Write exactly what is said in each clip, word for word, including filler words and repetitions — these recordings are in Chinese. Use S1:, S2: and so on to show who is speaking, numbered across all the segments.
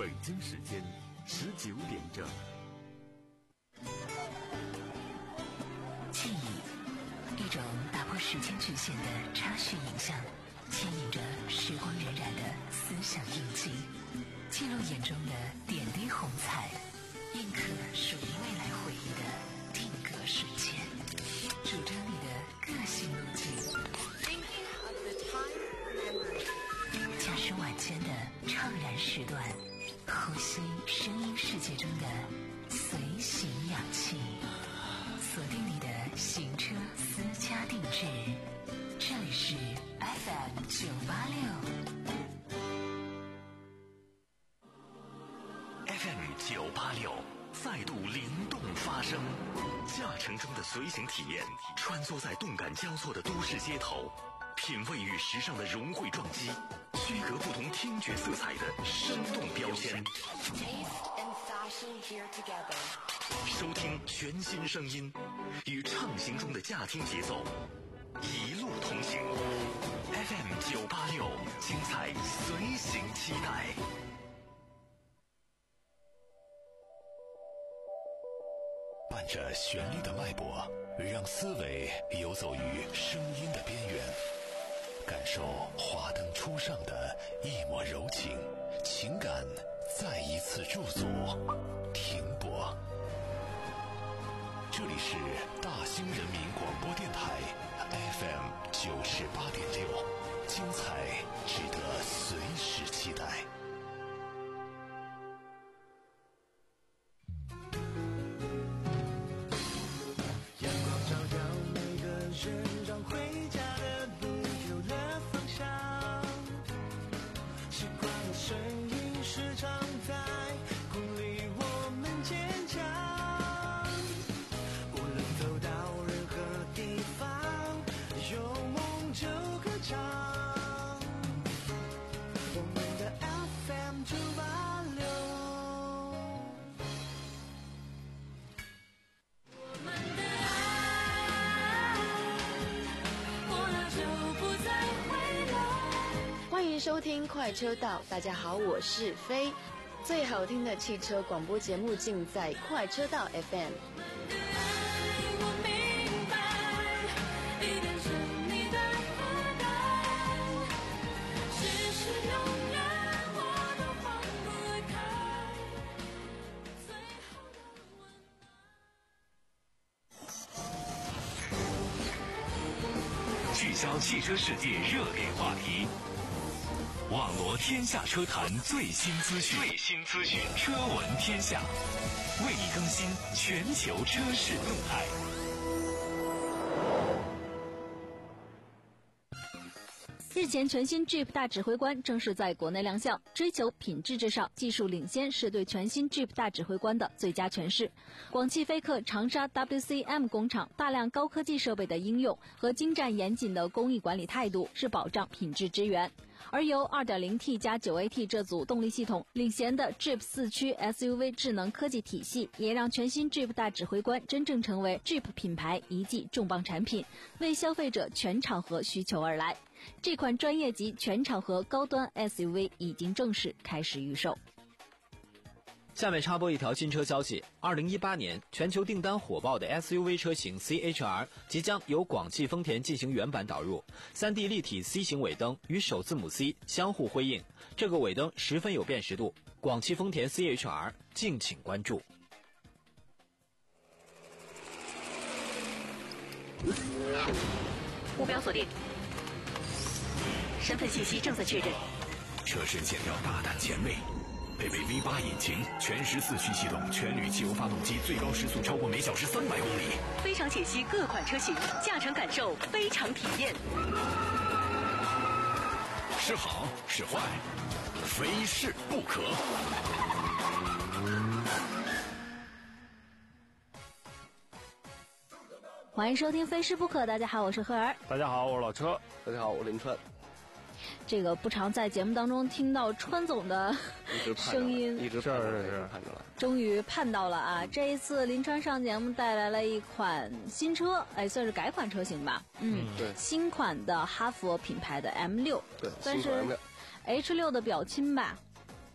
S1: 北京时间十九点整。
S2: 记忆，一种打破时间局限的插叙影像，牵引着时光荏苒的思想印记，记录眼中的点滴红彩，印刻属于未来回忆的定格瞬间，主张你的个性路径。驾驶晚间的怅然时段，呼吸声音世界中的随行氧气，锁定你的行车私家定制，这里是 F M 九八六
S3: F M 九八六再度灵动发声，驾乘中的随行体验，穿梭在动感交错的都市街头，品味与时尚的融汇撞击，区隔不同听觉色彩的生动标签。收听全新声音，与畅行中的驾听节奏，一路同行。F M 九八六，精彩随行期待。伴着旋律的脉搏，让思维游走于声音的边缘，感受华灯初上的一抹柔情，情感再一次驻足停泊。这里是大兴人民广播电台 F M 九十八点六，精彩值得随时期待。
S4: 收听快车道，大家好，我是飞。最好听的汽车广播节目尽在快车道 F M。
S3: 聚焦汽车世界热点话题，网罗天下车坛最新资讯，最新资讯，车闻天下，为你更新全球车市动态。
S5: 日前，全新 Jeep 大指挥官正式在国内亮相。追求品质至上、技术领先是对全新 Jeep 大指挥官的最佳诠释。广汽菲克长沙 W C M 工厂大量高科技设备的应用和精湛严谨的工艺管理态度是保障品质支援。而由 二点零 T 加 九 A T 这组动力系统领衔的 Jeep 四驱 S U V 智能科技体系，也让全新 Jeep 大指挥官真正成为 Jeep 品牌一记重磅产品，为消费者全场合需求而来。这款专业级全场合高端 S U V 已经正式开始预售。
S6: 下面插播一条新车消息，二零一八年全球订单火爆的 S U V 车型 C H R 即将由广汽丰田进行原版导入， 三 D 立体 C 型尾灯与首字母 C 相互辉映，这个尾灯十分有辨识度，广汽丰田 C H R 敬请关注。
S2: 目标锁定，身份信息正在确认。
S3: 车身线条大胆前卫，配备 V 八 引擎，全时四驱系统，全铝汽油发动机，最高时速超过每小时三百公里。
S2: 非常解析各款车型，驾乘感受非常体验。
S3: 是好是坏，非试不可。
S5: 欢迎收听非试不可，大家好，我是赫儿。
S7: 大家好，我是老车。大家好，我林川。
S5: 这个不常在节目当中听到川总的声音，
S7: 一直是是是看着了，
S5: 终于盼到了啊！这一次林川上节目带来了一款新车，哎，算是改款车型吧，嗯，
S7: 嗯对，
S5: 新款的哈弗品牌的 M 六，
S7: 对，
S5: 算是 H 六的表亲吧。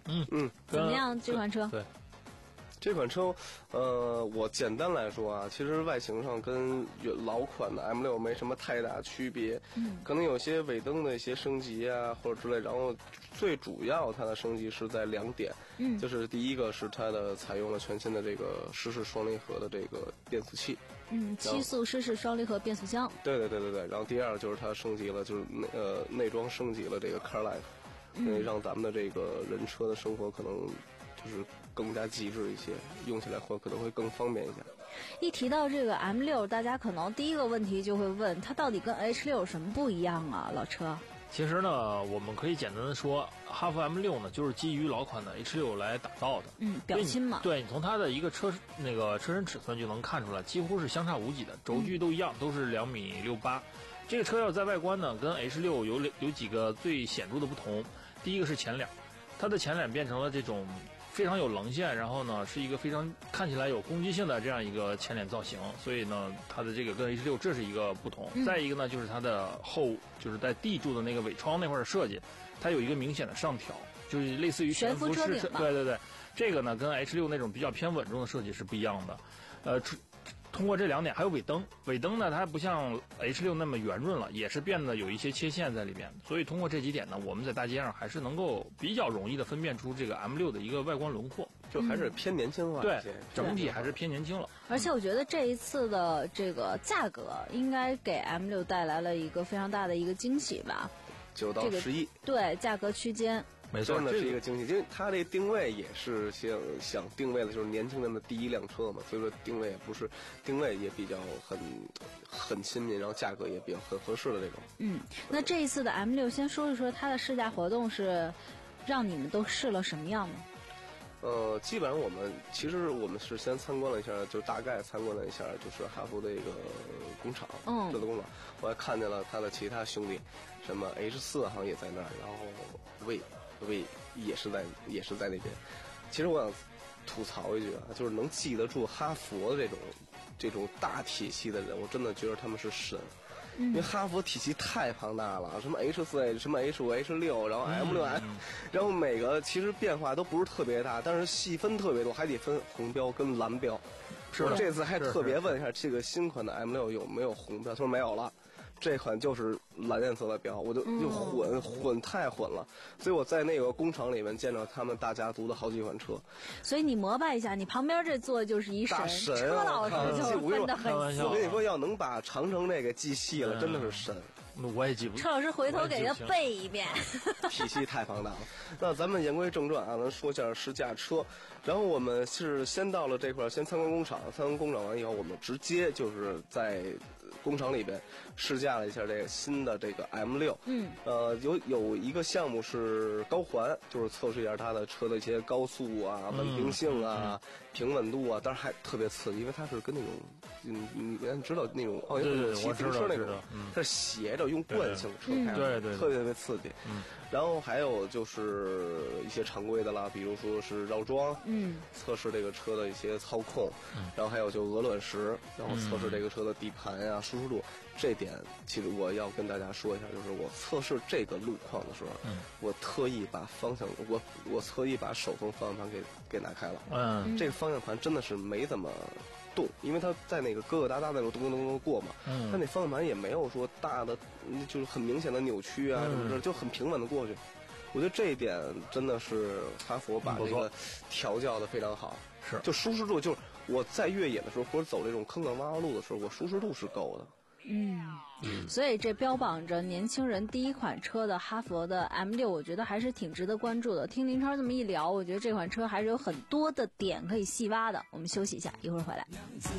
S8: 嗯嗯，
S5: 怎么样这款车？
S8: 对。
S7: 这款车，呃，我简单来说啊，其实外形上跟老款的 M 六没什么太大区别，嗯，可能有些尾灯的一些升级啊，或者之类。然后最主要它的升级是在两点，嗯，就是第一个是它的采用了全新的这个湿式双离合的这个变速器，
S5: 嗯，七速湿式双离合变速箱。
S7: 对对对对对。然后第二就是它升级了，就是内呃内装升级了这个 Car Life，嗯，让咱们的这个人车的生活可能就是更加极致一些，用起来会可能会更方便一些。
S5: 一提到这个 M 六，大家可能第一个问题就会问，它到底跟 H 六有什么不一样啊？老车。
S8: 其实呢，我们可以简单的说，哈弗 M 六呢就是基于老款的 H 六来打造的。
S5: 嗯，表亲嘛。
S8: 对，你从它的一个车那个车身尺寸就能看出来，几乎是相差无几的，轴距都一样，嗯、都是两米六八。这个车要在外观呢，跟 H 六有有几个最显著的不同。第一个是前脸，它的前脸变成了这种非常有棱线，然后呢是一个非常看起来有攻击性的这样一个前脸造型，所以呢它的这个跟 H 六这是一个不同。嗯、再一个呢就是它的后就是在地柱的那个尾窗那块的设计，它有一个明显的上挑，就是类似于悬浮式，对对对，这个呢跟 H 六那种比较偏稳重的设计是不一样的。呃，通过这两点，还有尾灯，尾灯呢它不像 H 六那么圆润了，也是变得有一些切线在里面，所以通过这几点呢，我们在大街上还是能够比较容易的分辨出这个 M 六的一个外观轮廓，
S7: 就还是偏年轻化一些，
S8: 对，整体还是偏年轻了。
S5: 而且我觉得这一次的这个价格应该给 M 六带来了一个非常大的一个惊喜吧，
S7: 九到十亿、
S5: 这个，对，价格区间。
S8: 没错，
S7: 真的是一个惊喜，因为它这定位也是想想定位的就是年轻人的第一辆车嘛，所以说定位也不是定位也比较很很亲民，然后价格也比较很合适的这种。
S5: 嗯，那这一次的 M 六，先说一说它的试驾活动是让你们都试了什么样呢？
S7: 呃，基本上我们其实我们是先参观了一下，就大概参观了一下，就是哈弗的一个工厂，嗯，制造工厂，我还看见了他的其他兄弟，什么 H 四好像也在那儿，然后 V V 也是在也是在那边。其实我想吐槽一句啊，就是能记得住哈佛的这种这种大体系的人，我真的觉得他们是神。因为哈佛体系太庞大了，什么 H 四、什么 H 五、H 六，然后 M 六 M，、嗯、然后每个其实变化都不是特别大，但是细分特别多，还得分红标跟蓝标。
S8: 是
S7: 我这次还特别问一下这个新款的 M 六有没有红标，他说没有了。这款就是蓝颜色的标，我就就混、嗯、混太混了，所以我在那个工厂里面见到他们大家族的好几款车。
S5: 所以你膜拜一下，你旁边这坐就是一神，
S7: 大神啊、
S5: 车老师就分得很细。
S7: 我跟你说，要能把长城这个记细了，嗯、真的是神。
S8: 我也记不住。
S5: 车老师回头给他背一遍。
S7: 体系太庞大了。那咱们言归正传啊，咱说一下试驾车。然后我们是先到了这块，先参观工厂，参观工厂完以后，我们直接就是在工厂里边试驾了一下这个新的这个 M 六。嗯。呃，有有一个项目是高环，就是测试一下它的车的一些高速啊、稳定性啊、嗯、平稳度啊，当然还特别刺激，因为它是跟那种，嗯，你你知道那种奥运会骑自行车那种，它是斜着用惯性车开，
S8: 对对，
S7: 特别特别刺激。嗯。然后还有就是一些常规的啦，比如说是绕桩，嗯，测试这个车的一些操控，嗯，然后还有就鹅卵石，然后测试这个车的底盘呀、啊、舒适度。这点其实我要跟大家说一下，就是我测试这个路况的时候，嗯，我特意把方向，我我特意把手动方向盘给给拿开了，嗯，这个方向盘真的是没怎么动，因为它在那个疙疙瘩瘩那种咚咚咚咚过嘛，嗯，它那方向盘也没有说大的，就是很明显的扭曲啊什么的，就很平稳的过去。我觉得这一点真的是哈弗把这个调教的非常好，
S8: 是
S7: 就舒适度，就是我在越野的时候或者走这种坑坑洼洼路的时候，我舒适度是够的。
S5: 嗯，所以这标榜着年轻人第一款车的哈弗的 M 六，我觉得还是挺值得关注的。听林超这么一聊，我觉得这款车还是有很多的点可以细挖的。我们休息一下，一会儿回来。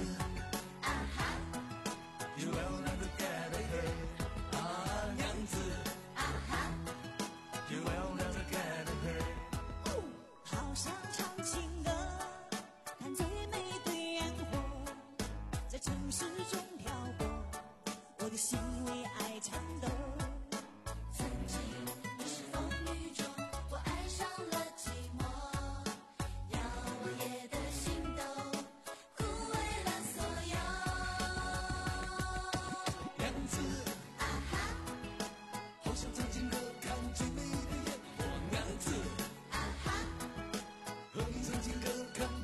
S9: 心为爱颤抖，曾经你是风雨中，我爱上了寂寞，摇曳的心都枯萎了所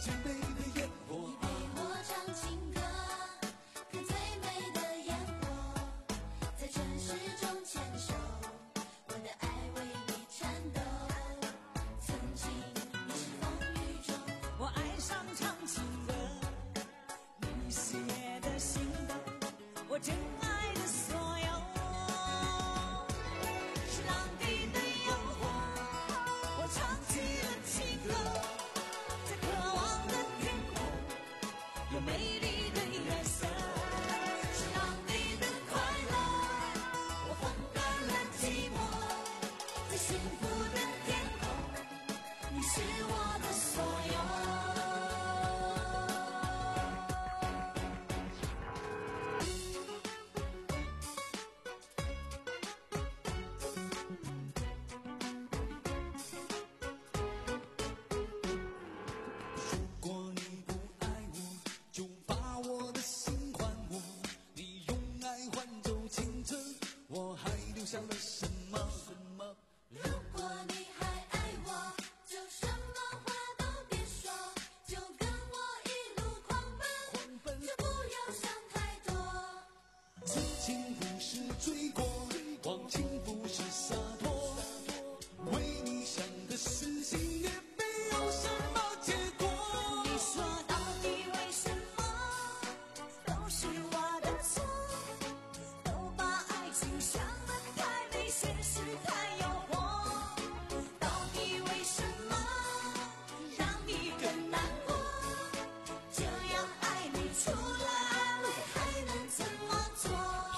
S9: 最美的烟火，你陪我唱情歌，看最美的烟火，在尘世中牵手，我的爱为你颤抖。曾经你是风雨中，我爱上唱情歌，你写的心动，我真爱的所有。是浪底的诱惑，我唱起了情歌，在渴望的天空，有美丽的月色。是浪底的快乐，我风干了寂寞，在幸福的天空，你是我的所有。如果你不爱我，就把我的心还我。你用爱换走青春，我还留下了什么？什么？如果你还爱我，就什么话都别说，就跟我一路狂奔，就不要想太多。此情不是罪过，忘情不是洒脱，为你想的死心也没有什么结果。你说到底为什么都是我的错，都把爱情想得太美，现实太诱惑。到底为什么让你更难过？这样爱你除了安慰还能怎么做？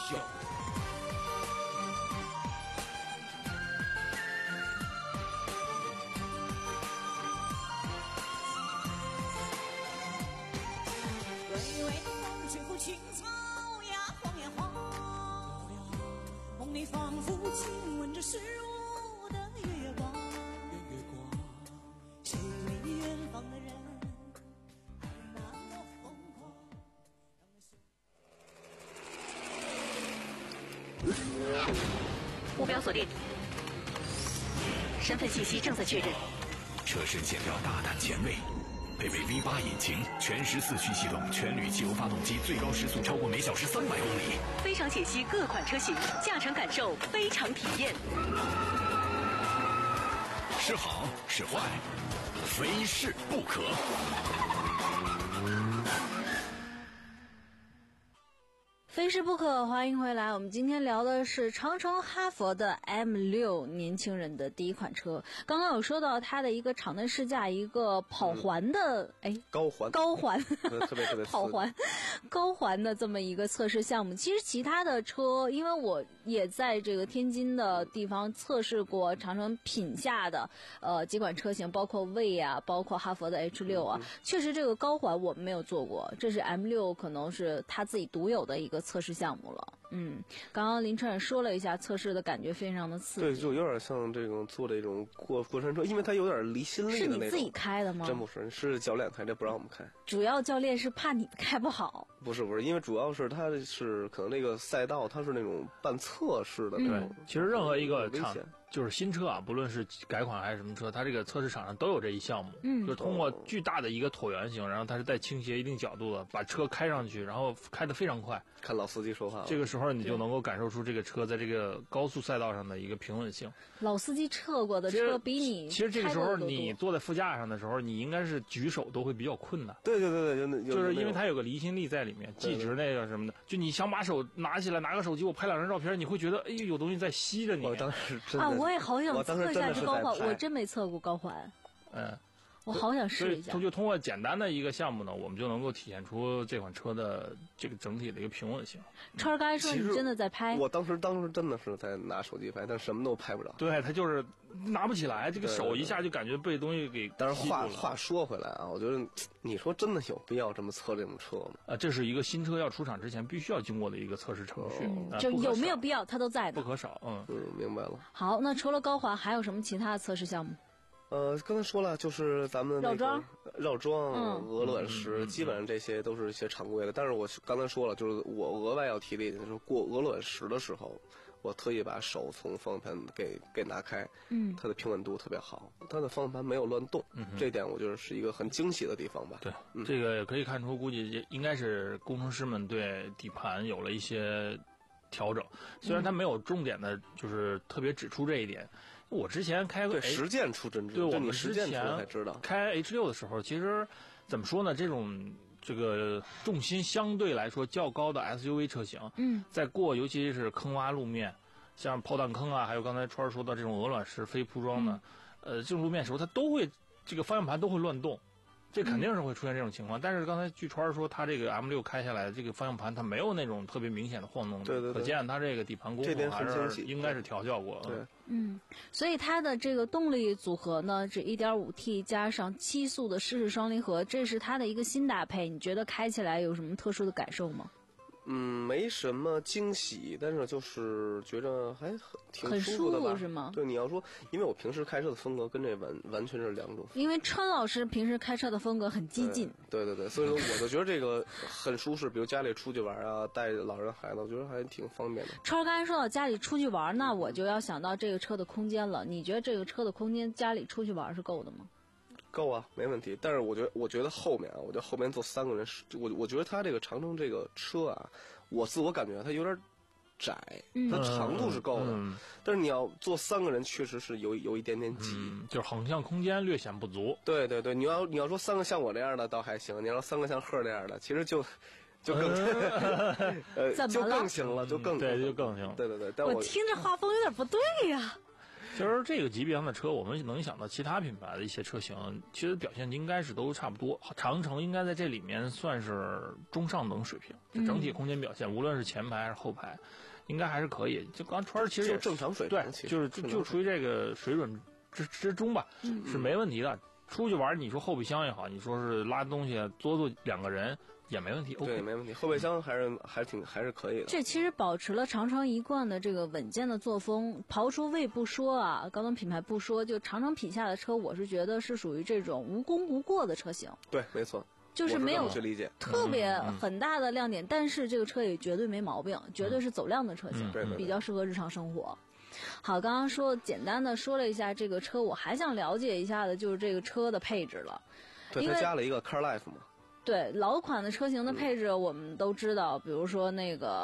S9: 微微的风吹拂青草呀，黄呀黄，梦里仿佛亲吻着湿雾的月光。谁为远方的人爱那么疯狂？
S2: 目标锁定，身份信息正在确认。
S3: 车身线条大胆前卫，配备 V 八引擎，全时四驱系统，全铝汽油发动机，最高时速超过每小时三百公里。
S2: 非常解析各款车型，驾乘感受非常体验。
S3: 是好是坏，非试不可。
S5: 非试不可，欢迎回来。我们今天聊的是长城哈弗的 M 六，年轻人的第一款车。刚刚有说到它的一个场内试驾，一个跑环的，哎、嗯，
S7: 高环，
S5: 高环，
S7: 特别特别
S5: 跑环，高环的这么一个测试项目。其实其他的车，因为我也在这个天津的地方测试过长城品下的呃几款车型，包括魏啊，包括哈弗的 H 六啊，确实这个高环我们没有做过，这是 M 六可能是它自己独有的一个测试项目了。嗯，刚刚林晨也说了一下测试的感觉非常的刺激，
S7: 对，就有点像这种做这种过过山车，因为它有点离心力的那种。
S5: 是你自己开的吗？
S7: 真不是，是教练开的，不让我们开。
S5: 主要教练是怕你开不好。
S7: 不是不是，因为主要是它是可能那个赛道它是那种半测试的那种。
S8: 对，其实任何一个场就是新车啊，不论是改款还是什么车，它这个测试场上都有这一项目，
S5: 嗯，
S8: 就是通过巨大的一个椭圆形，然后它是带倾斜一定角度的，把车开上去，然后开得非常快。
S7: 看老司机说话了，
S8: 这个时候你就能够感受出这个车在这个高速赛道上的一个平稳性。
S5: 老司机测过的车比你
S8: 其实这个时候你坐在副驾上的时候，你应该是举手都会比较困难。
S7: 对对对对，
S8: 就就是因为它有个离心力在里面，计值那个什么的，就你想把手拿起来拿个手机，我拍两张照片，你会觉得哎呦有东西在吸着你。
S7: 我当时真的
S5: 啊，我也好想测一下这高环，
S7: 我
S5: 真没测过高环。
S8: 嗯。
S5: 我好想试一下。
S8: 就通过简单的一个项目呢，我们就能够体现出这款车的这个整体的一个平稳性。
S5: 川儿刚才说你真的在拍，
S7: 我当时当时真的是在拿手机拍，但什么都拍不着。
S8: 对，他就是拿不起来，这个手一下就感觉被东西给。
S7: 但是话话说回来啊，我觉得你说真的有必要这么测这种车吗？
S8: 啊，这是一个新车要出厂之前必须要经过的一个测试程序，
S5: 嗯啊、就有没有必要它都在的，
S8: 不可少。嗯
S7: 嗯，明白了。
S5: 好，那除了高环，还有什么其他的测试项目？
S7: 呃，刚才说了，就是咱们、那个、
S5: 绕桩、
S7: 绕桩、
S5: 嗯、
S7: 鹅卵石、嗯，基本上这些都是一些常规的。但是我刚才说了，就是我额外要提的一点，就是过鹅卵石的时候， 我特意把手从方向盘给给拿开，
S5: 嗯，
S7: 它的平稳度特别好，它的方向盘没有乱动，
S8: 嗯，
S7: 这点我觉得是一个很惊喜的地方吧。
S8: 对，
S7: 嗯、
S8: 这个也可以看出，估计应该是工程师们对底盘有了一些调整，虽然他没有重点的，就是特别指出这一点。我之前开过
S7: 实践出真知，
S8: 对我们
S7: 实践出才知道。
S8: 开 H 六的时候，其实怎么说呢？这种这个重心相对来说较高的 S U V 车型，
S5: 嗯，
S8: 在过尤其是坑洼路面，像炮弹坑啊，还有刚才川儿说的这种鹅卵石非铺装的，嗯、呃，这种路面时候，它都会这个方向盘都会乱动。这肯定是会出现这种情况，嗯、但是刚才据川说，他这个 M 六开下来，这个方向盘它没有那种特别明显的晃动的，
S7: 对对对，
S8: 可见它这个底盘功夫还是应该是调教过。
S7: 对，
S5: 嗯，所以它的这个动力组合呢，是 一点五 T 加上七速的湿式双离合，这是它的一个新搭配。你觉得开起来有什么特殊的感受吗？
S7: 嗯，没什么惊喜，但是就是觉着还很挺舒服的吧？
S5: 很舒服是吗？
S7: 对，你要说，因为我平时开车的风格跟这完完全是两种。
S5: 因为川老师平时开车的风格很激进。
S7: 对对对，所以说我就觉得这个很舒适，比如家里出去玩啊，带老人孩子，我觉得还挺方便的。
S5: 川刚才说到家里出去玩，那我就要想到这个车的空间了。你觉得这个车的空间家里出去玩是够的吗？
S7: 够啊，没问题。但是我觉得，我觉得后面啊，我觉得后面坐三个人，我我觉得它这个长城这个车啊，我自我感觉它有点窄，
S5: 嗯、
S7: 它长度是够的，
S8: 嗯、
S7: 但是你要坐三个人，确实是有有一点点挤，
S8: 嗯、就是横向空间略显不足。
S7: 对对对，你要你要说三个像我这样的倒还行，你要说三个像贺这样的，其实就就更呃就更行了，就更
S8: 对就更行。
S7: 对对对，但
S5: 我听着画风有点不对呀。
S8: 其实这个级别上的车，我们能想到其他品牌的一些车型，其实表现应该是都差不多。长城应该在这里面算是中上等水平，就整体空间表现，嗯、无论是前排还是后排，应该还是可以。就刚川其实
S7: 就正常水平，
S8: 对，就是就就处于这个水准之之中吧，
S5: 嗯、
S8: 是没问题的。出去玩，你说后备箱也好，你说是拉东西多坐两个人也没问题。
S7: 对，
S8: OK、
S7: 没问题。后备箱还是还是挺还是可以的。
S5: 这其实保持了长城一贯的这个稳健的作风。刨除魏不说啊，高端品牌不说，就长城品下的车，我是觉得是属于这种无功无过的车型。
S7: 对，没错。
S5: 就是没有
S7: 去理解
S5: 特别很大的亮点，嗯、但是这个车也绝对没毛病，嗯、绝对是走量的车型，
S7: 嗯、
S5: 比较适合日常生活。好，刚刚说简单的说了一下这个车，我还想了解一下的就是这个车的配置了。
S7: 对，它加了一个 Car Life 嘛。
S5: 对，老款的车型的配置我们都知道，嗯、比如说那个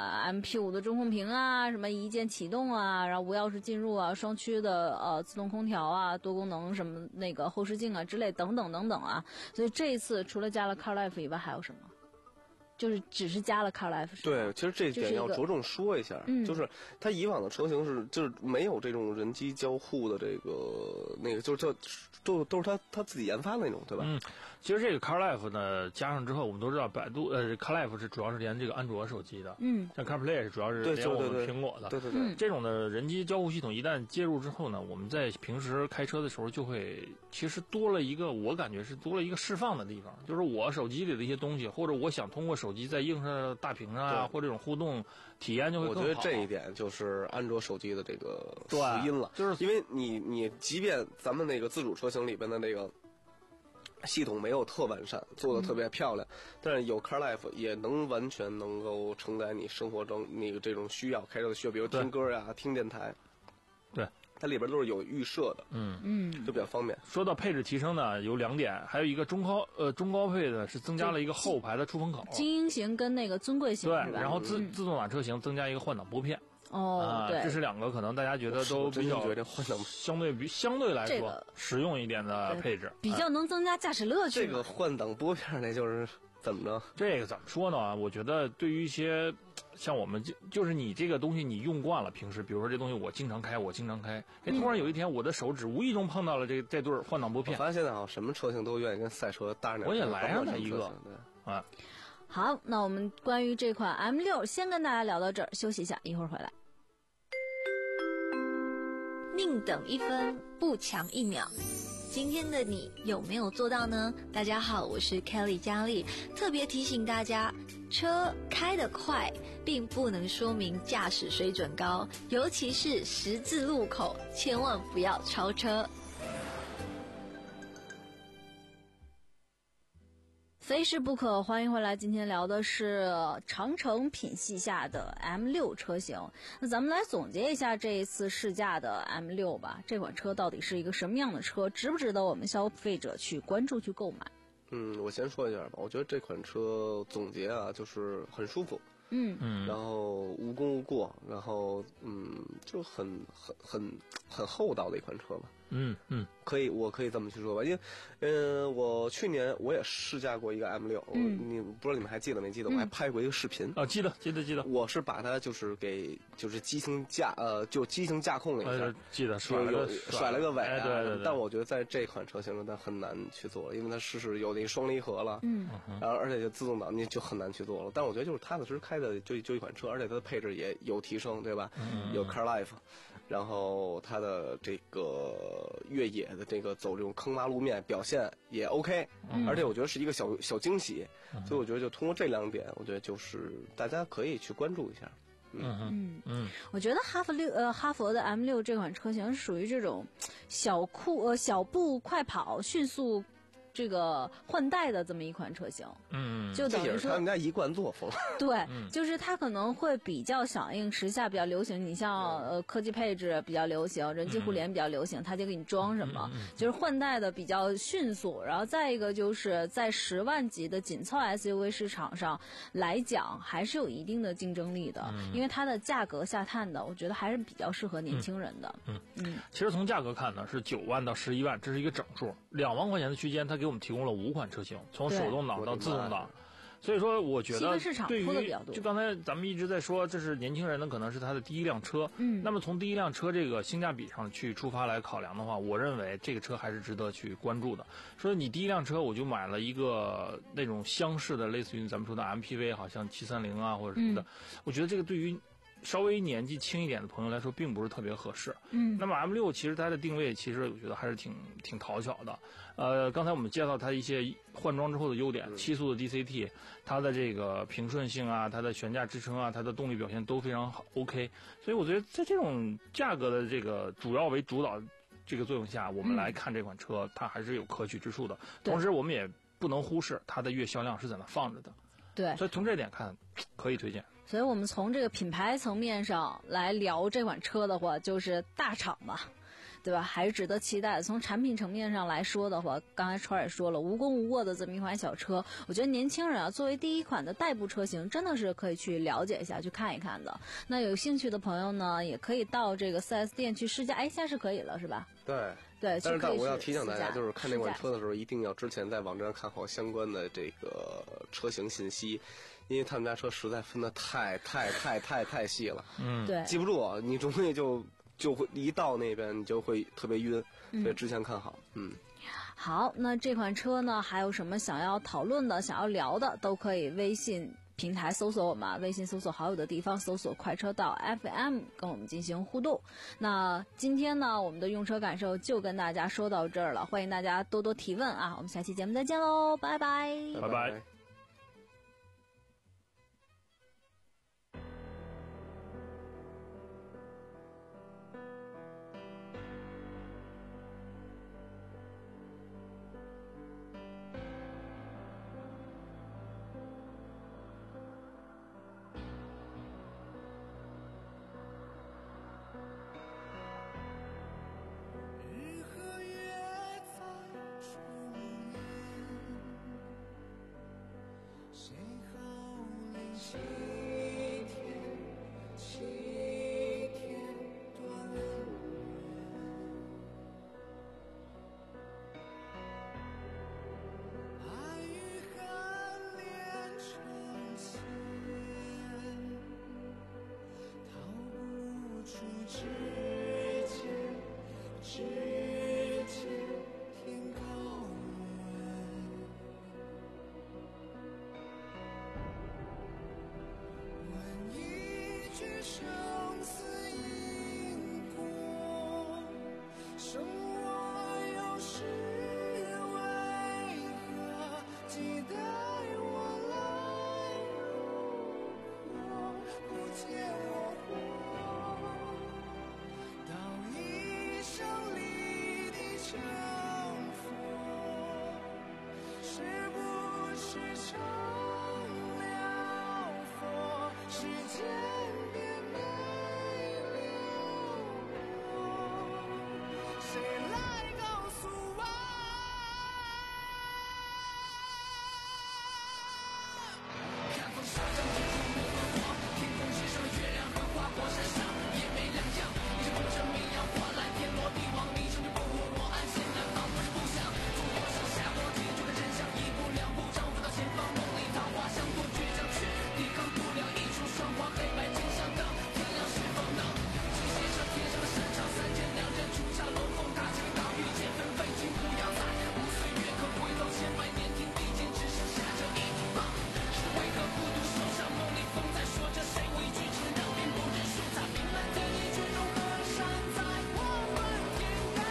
S5: M P 五 的中控屏啊，什么一键启动啊，然后无钥匙进入啊，双区的呃自动空调啊，多功能什么那个后视镜啊之类等等等等啊。所以这一次除了加了 Car Life 以外，还有什么？就是只是加了 Car Life。
S7: 对，其实这一点要着重说一下，
S5: 嗯、
S7: 就是它以往的车型是就是没有这种人机交互的这个那个，就是叫都都是他他自己研发的那种，对吧？
S8: 嗯，其实这个 Car Life 呢加上之后，我们都知道百度呃 Car Life 是主要是连这个安卓手机的，
S5: 嗯，
S8: 像 CarPlay 是主要是连我们苹果的，
S7: 对对对，
S5: 嗯、
S8: 这种的人机交互系统一旦接入之后呢，我们在平时开车的时候就会其实多了一个，我感觉是多了一个释放的地方，就是我手机里的一些东西，或者我想通过手机在映射大屏上啊，或这种互动体验就会更好。
S7: 我觉得这一点就是安卓手机的这个福音了，
S8: 就是
S7: 因为你你即便咱们那个自主车型里边的那个系统没有特完善，做的特别漂亮，嗯、但是有 Car Life 也能完全能够承载你生活中那个这种需要开车的需要，比如听歌呀、听电台。
S8: 对。
S7: 它里边都是有预设的，
S8: 嗯
S5: 嗯，
S7: 就比较方便。
S8: 说到配置提升呢，有两点，还有一个中高呃中高配的是增加了一个后排的出风口，
S5: 精英型跟那个尊贵型
S8: 对，
S5: 是吧？
S8: 然后自、嗯、自动挡车型增加一个换挡拨片。
S5: 哦，
S8: 啊、
S5: 对，
S8: 这是两个可能大家觉得都比较
S7: 觉得换挡
S8: 相对比相对来说、
S5: 这个、
S8: 实用一点的配置，
S5: 比较能增加驾驶乐趣。
S7: 这个换挡拨片那就是怎么着？
S8: 这个怎么说呢？我觉得对于一些像我们就就是你这个东西你用惯了，平时比如说这东西我经常开，我经常开，哎，突然有一天我的手指无意中碰到了这这对换挡拨片。
S7: 我发现现在好像什么车型都愿意跟赛车搭上点。
S8: 我也来上它一个，
S7: 对
S8: 啊。
S5: 好，那我们关于这款 M 六先跟大家聊到这儿，休息一下，一会儿回来。
S10: 宁等一分，不强一秒。今天的你有没有做到呢？大家好，我是 Kelly 佳丽，特别提醒大家，车开得快并不能说明驾驶水准高，尤其是十字路口，千万不要超车。
S5: 非试不可，欢迎回来。今天聊的是长城品系下的 M 六 车型。那咱们来总结一下这一次试驾的 M 六 吧。这款车到底是一个什么样的车？值不值得我们消费者去关注、去购买？
S7: 嗯，我先说一下吧。我觉得这款车总结啊，就是很舒服。
S5: 嗯
S8: 嗯，
S7: 然后无功无过，然后嗯，就很很很很厚道的一款车吧。
S8: 嗯嗯，
S7: 可以，我可以这么去说吧，因为，嗯、呃，我去年我也试驾过一个 M 六，嗯，你不知道你们还记得没记得？
S5: 嗯、
S7: 我还拍过一个视频
S8: 啊，记得记得记得。
S7: 我是把它就是给就是机型架呃就机型架控了一下，
S8: 呃、记得
S7: 甩了个甩了个尾啊、
S8: 哎，对对对。
S7: 但我觉得在这款车型中它很难去做了，因为它是是有那双离合了，
S5: 嗯，
S7: 然后而且就自动挡你就很难去做了。但我觉得就是踏踏实实开的就就一款车，而且它的配置也有提升，对吧？
S8: 嗯，
S7: 有 Car Life。然后它的这个越野的这个走这种坑洼路面表现也 OK，、嗯、而且我觉得是一个小小惊喜、嗯，所以我觉得就通过这两点，我觉得就是大家可以去关注一下。
S8: 嗯嗯嗯，
S5: 我觉得哈弗六呃哈弗的 M 六 这款车型是属于这种小酷呃小步快跑迅速。这个换代的这么一款车型，
S8: 嗯，
S5: 就等于说
S7: 这也是他们家一贯作风。
S5: 对、
S8: 嗯，
S5: 就是它可能会比较响应时下比较流行，你像呃科技配置比较流行，人机互联比较流行，它就给你装什么，
S8: 嗯、
S5: 就是换代的比较迅速。然后再一个就是在十万级的紧凑 S U V 市场上来讲，还是有一定的竞争力的，
S8: 嗯、
S5: 因为它的价格下探的，我觉得还是比较适合年轻人的。
S8: 嗯
S5: 嗯，
S8: 嗯其实从价格看呢，是九万到十一万，这是一个整数，两万块钱的区间，它给我们提供了五款车型，从手动挡到自动挡，所以说我觉得对于就刚才咱们一直在说，这是年轻人呢可能是他的第一辆车，
S5: 嗯，
S8: 那么从第一辆车这个性价比上去出发来考量的话，我认为这个车还是值得去关注的。说你第一辆车我就买了一个那种厢式的，类似于咱们说的 M P V， 好像七三零啊或者什么的，
S5: 嗯、
S8: 我觉得这个对于稍微年纪轻一点的朋友来说，并不是特别合适。
S5: 嗯，
S8: 那么 M 六 其实它的定位，其实我觉得还是挺挺讨巧的。呃，刚才我们介绍它一些换装之后的优点，七速的 D C T， 它的这个平顺性啊，它的悬架支撑啊，它的动力表现都非常好 OK。所以我觉得在这种价格的这个主要为主导这个作用下，我们来看这款车，嗯、它还是有可取之处的。同时，我们也不能忽视它的月销量是在那放着的。
S5: 对，
S8: 所以从这点看，可以推荐。
S5: 所以我们从这个品牌层面上来聊这款车的话，就是大厂嘛，对吧？还是值得期待。从产品层面上来说的话，刚才川也说了，无功无过的这么一款小车，我觉得年轻人啊，作为第一款的代步车型，真的是可以去了解一下，去看一看的。那有兴趣的朋友呢，也可以到这个 四 S 店去试驾。哎，现在是可以了，是吧？
S7: 对。
S5: 对，
S7: 但是但我要提醒大家，就是看这款车的时候，
S5: 候，
S7: 一定要之前在网站上看好相关的这个车型信息，因为他们家车实在分得太太太太太细了。
S8: 嗯，
S5: 对，
S7: 记不住，你容易就就会一到那边你就会特别晕，所以之前看好。嗯，
S5: 好，那这款车呢，还有什么想要讨论的、想要聊的，都可以微信平台搜索我们，微信搜索好友的地方搜索快车道 F M 跟我们进行互动。那今天呢，我们的用车感受就跟大家说到这儿了，欢迎大家多多提问啊！我们下期节目再见喽，拜拜，
S8: 拜拜。
S9: 是成了佛，时间变没了我，谁来告诉我？看风沙上蜘蛛我和我，天空之上的月亮和花果山上也没两样，你是不着绵羊花来天罗地网，你成就不我我安现南方不是不想，中国上下多记住的真相，一步两步丈夫到前方，梦里桃花香多倔强，却抵抗不了一出双花，黑白真相等，天亮是否能只写上天上的山场，三天两人出下龙凤大旗大御剑分北京不要在无岁月可回头千百年听地间只剩下这一匹马，是为何孤独守上梦里风在说着谁畏惧只让兵不认输，在明蓝天意卷中河山在我们天涯，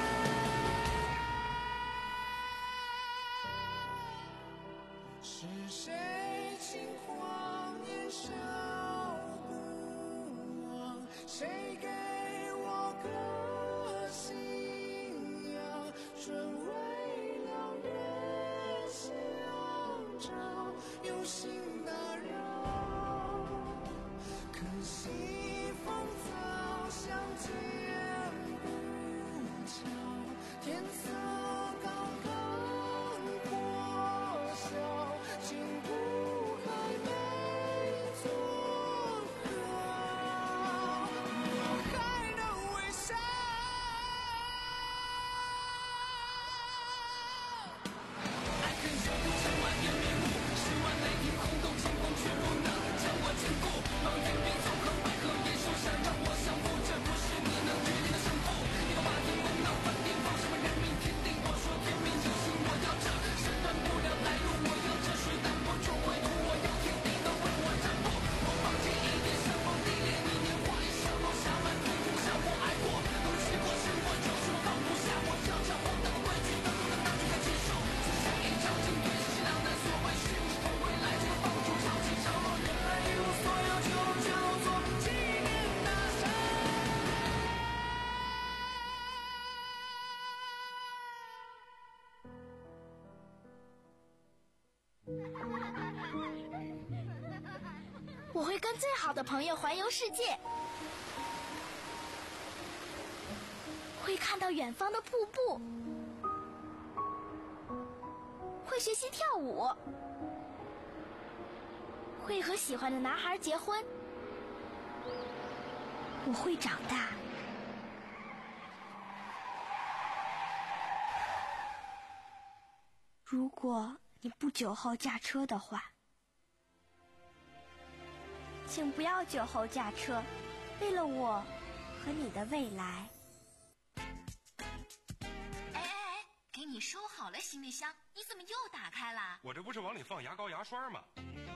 S9: 是谁轻狂年少不忘，谁给我个信仰，纯为了人相照，有心打扰，可惜风早相见不巧，天色刚刚破晓，竟不还没做好，我还能微笑。爱恨修复千万遍迷雾，十万雷霆轰动晴空，却不能将我坚固。望天地纵横，百合野兽山，让我降服，这不是你能决定的胜负。你把天公闹翻天，放什么人命天定？我说天命有心，我要这身断不了来路，我要这水淡不出归途，我要天地都为我让步。我放弃一点煽风地烈，你年华一笑落下满途苦向我爱过，都是过胜过就是我放不下，我要这荒诞的规矩，当中的大局才结束。只想一朝进退，是新郎的所谓虚无同归来，这个放逐潮起潮落，原来一无所有就叫做纪念大山。
S11: 我会跟最好的朋友环游世界，会看到远方的瀑布，会学习跳舞，会和喜欢的男孩结婚。我会长大。如果你不酒后驾车的话，请不要酒后驾车，为了我和你的未来。
S12: 哎哎哎，给你收好了行李箱，你怎么又打开了？
S13: 我这不是往里放牙膏牙刷吗？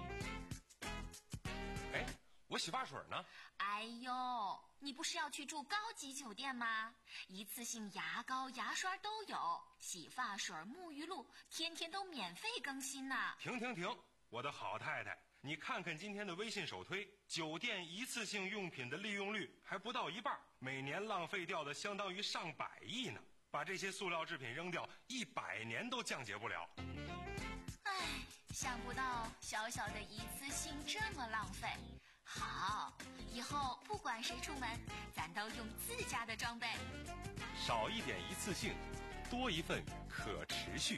S13: 哎，我洗发水呢？
S12: 哎呦，你不是要去住高级酒店吗？一次性牙膏牙刷都有，洗发水沐浴露天天都免费更新呢。
S13: 停停停，我的好太太，你看看今天的微信首推，酒店一次性用品的利用率还不到一半，每年浪费掉的相当于上百亿呢。把这些塑料制品扔掉，一百年都降解不了。
S12: 唉，想不到小小的一次性这么浪费。好，以后不管谁出门，咱都用自家的装备。
S13: 少一点一次性，多一份可持续。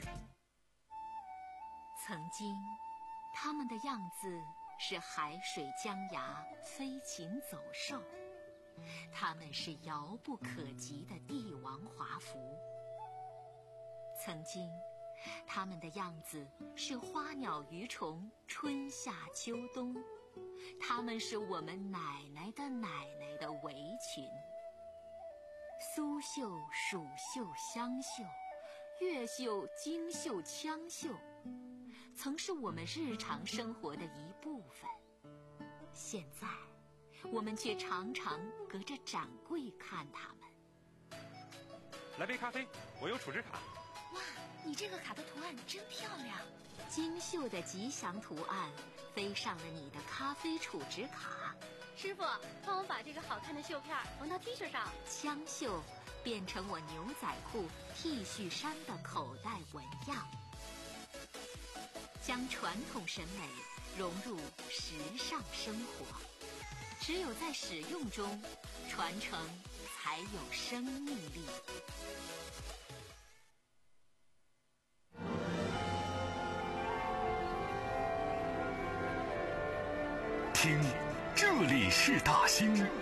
S12: 曾经，他们的样子是海水江崖，飞禽走兽。他们是遥不可及的帝王华服。曾经，他们的样子是花鸟鱼虫，春夏秋冬。他们是我们奶奶的奶奶的围裙。苏绣、蜀绣、湘绣，越绣、京绣、羌绣，曾是我们日常生活的一部分。现在，我们却常常隔着展柜看它们。
S13: 来杯咖啡，我有储值卡。
S12: 哇，你这个卡的图案真漂亮！精绣的吉祥图案飞上了你的咖啡储值卡。
S14: 师傅，帮我把这个好看的绣片缝到 T 恤上。
S12: 枪绣变成我牛仔裤、T 恤衫的口袋纹样。 将传统审美融入时尚生活。只有在使用中，传承才有生命力。
S3: 听，这里是大兴。